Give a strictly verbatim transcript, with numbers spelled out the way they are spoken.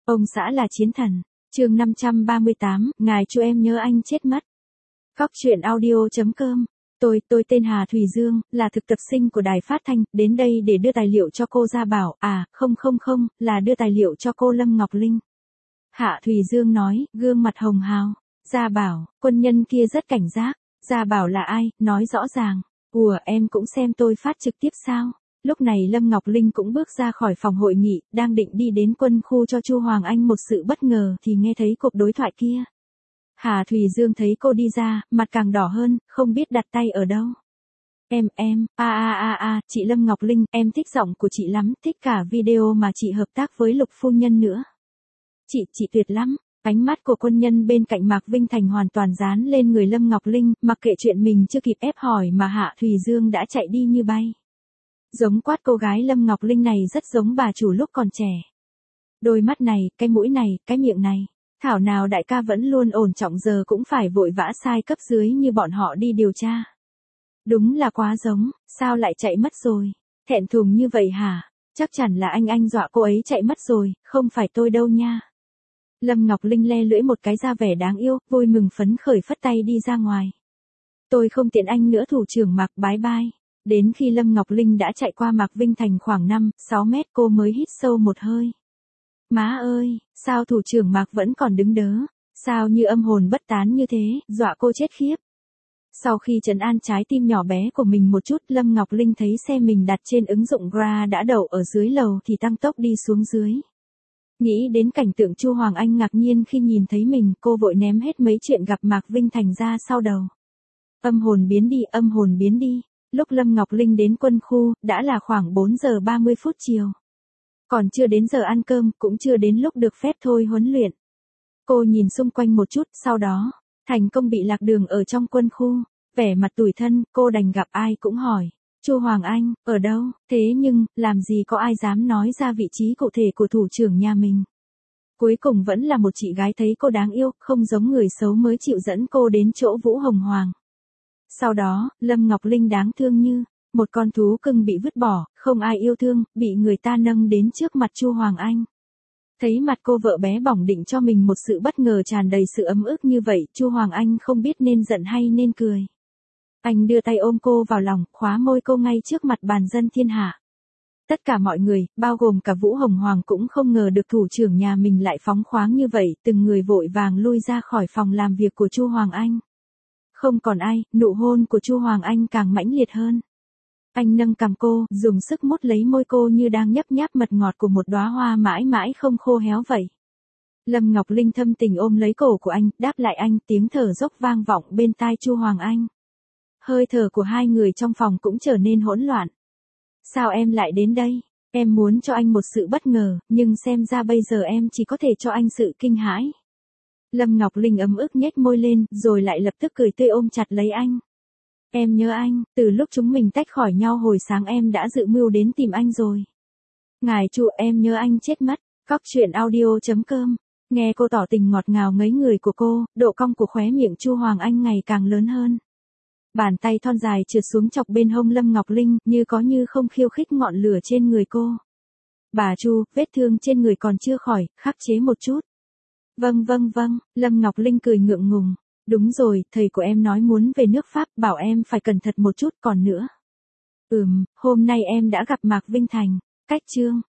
Ông xã là chiến thần. Chương năm trăm ba mươi tám, ngài Chu em nhớ anh chết mất. Cóc truyện audio chấm com. Tôi, tôi tên Hà Thùy Dương, là thực tập sinh của đài phát thanh, đến đây để đưa tài liệu cho cô Gia Bảo, à, không không không, là đưa tài liệu cho cô Lâm Ngọc Linh. Hạ Thùy Dương nói, gương mặt hồng hào. Gia Bảo, quân nhân kia rất cảnh giác. Gia Bảo là ai, nói rõ ràng. Ủa, em cũng xem tôi phát trực tiếp sao? Lúc này Lâm Ngọc Linh cũng bước ra khỏi phòng hội nghị, đang định đi đến quân khu cho Chu Hoàng Anh một sự bất ngờ thì nghe thấy cuộc đối thoại kia. Hà Thùy Dương thấy cô đi ra, mặt càng đỏ hơn, không biết đặt tay ở đâu. Em, em, a a a a, chị Lâm Ngọc Linh, em thích giọng của chị lắm, thích cả video mà chị hợp tác với Lục Phu Nhân nữa. Chị, chị tuyệt lắm. Ánh mắt của quân nhân bên cạnh Mạc Vinh Thành hoàn toàn dán lên người Lâm Ngọc Linh, mặc kệ chuyện mình chưa kịp ép hỏi mà Hạ Thùy Dương đã chạy đi như bay. Giống quát cô gái Lâm Ngọc Linh này rất giống bà chủ lúc còn trẻ. Đôi mắt này, cái mũi này, cái miệng này. Thảo nào đại ca vẫn luôn ổn trọng giờ cũng phải vội vã sai cấp dưới như bọn họ đi điều tra. Đúng là quá giống, sao lại chạy mất rồi? Thẹn thùng như vậy hả? Chắc chắn là anh anh dọa cô ấy chạy mất rồi, không phải tôi đâu nha. Lâm Ngọc Linh le lưỡi một cái ra vẻ đáng yêu, vui mừng phấn khởi phất tay đi ra ngoài. Tôi không tiện anh nữa thủ trưởng Mạc, bái bai. Đến khi Lâm Ngọc Linh đã chạy qua Mạc Vinh Thành khoảng năm, sáu mét cô mới hít sâu một hơi. Má ơi, sao thủ trưởng Mạc vẫn còn đứng đớ? Sao như âm hồn bất tán như thế, dọa cô chết khiếp. Sau khi trấn an trái tim nhỏ bé của mình một chút, Lâm Ngọc Linh thấy xe mình đặt trên ứng dụng Grab đã đậu ở dưới lầu thì tăng tốc đi xuống dưới. Nghĩ đến cảnh tượng Chu Hoàng Anh ngạc nhiên khi nhìn thấy mình, cô vội ném hết mấy chuyện gặp Mạc Vinh Thành ra sau đầu. Âm hồn biến đi, âm hồn biến đi. Lúc Lâm Ngọc Linh đến quân khu, đã là khoảng bốn giờ ba mươi phút chiều. Còn chưa đến giờ ăn cơm, cũng chưa đến lúc được phép thôi huấn luyện. Cô nhìn xung quanh một chút, sau đó, thành công bị lạc đường ở trong quân khu. Vẻ mặt tủi thân, cô đành gặp ai cũng hỏi. Chu Hoàng Anh, ở đâu? Thế nhưng, làm gì có ai dám nói ra vị trí cụ thể của thủ trưởng nhà mình. Cuối cùng vẫn là một chị gái thấy cô đáng yêu, không giống người xấu mới chịu dẫn cô đến chỗ Vũ Hồng Hoàng. Sau đó, Lâm Ngọc Linh đáng thương như một con thú cưng bị vứt bỏ, không ai yêu thương, bị người ta nâng đến trước mặt Chu Hoàng Anh. Thấy mặt cô vợ bé bỏng định cho mình một sự bất ngờ tràn đầy sự ấm ức như vậy, Chu Hoàng Anh không biết nên giận hay nên cười. Anh đưa tay ôm cô vào lòng, khóa môi cô ngay trước mặt bàn dân thiên hạ. Tất cả mọi người, bao gồm cả Vũ Hồng Hoàng cũng không ngờ được thủ trưởng nhà mình lại phóng khoáng như vậy, từng người vội vàng lui ra khỏi phòng làm việc của Chu Hoàng Anh. Không còn ai, nụ hôn của Chu Hoàng Anh càng mãnh liệt hơn. Anh nâng cằm cô, dùng sức mút lấy môi cô như đang nhấp nháp mật ngọt của một đóa hoa mãi mãi không khô héo vậy. Lâm Ngọc Linh thâm tình ôm lấy cổ của anh, đáp lại anh, tiếng thở dốc vang vọng bên tai Chu Hoàng Anh. Hơi thở của hai người trong phòng cũng trở nên hỗn loạn. Sao em lại đến đây? Em muốn cho anh một sự bất ngờ, nhưng xem ra bây giờ em chỉ có thể cho anh sự kinh hãi. Lâm Ngọc Linh ấm ức nhếch môi lên, rồi lại lập tức cười tươi ôm chặt lấy anh. Em nhớ anh, từ lúc chúng mình tách khỏi nhau hồi sáng em đã dự mưu đến tìm anh rồi. Ngài Chu, em nhớ anh chết mất. Cóc truyện audio chấm com. Nghe cô tỏ tình ngọt ngào ngấy người của cô, độ cong của khóe miệng Chu Hoàng Anh ngày càng lớn hơn. Bàn tay thon dài trượt xuống chọc bên hông Lâm Ngọc Linh, như có như không khiêu khích ngọn lửa trên người cô. Bà Chu, vết thương trên người còn chưa khỏi, khắc chế một chút. Vâng vâng vâng, Lâm Ngọc Linh cười ngượng ngùng. Đúng rồi, thầy của em nói muốn về nước Pháp, bảo em phải cẩn thận một chút, còn nữa. Ừm, hôm nay em đã gặp Mạc Vinh Thành. Cách chương.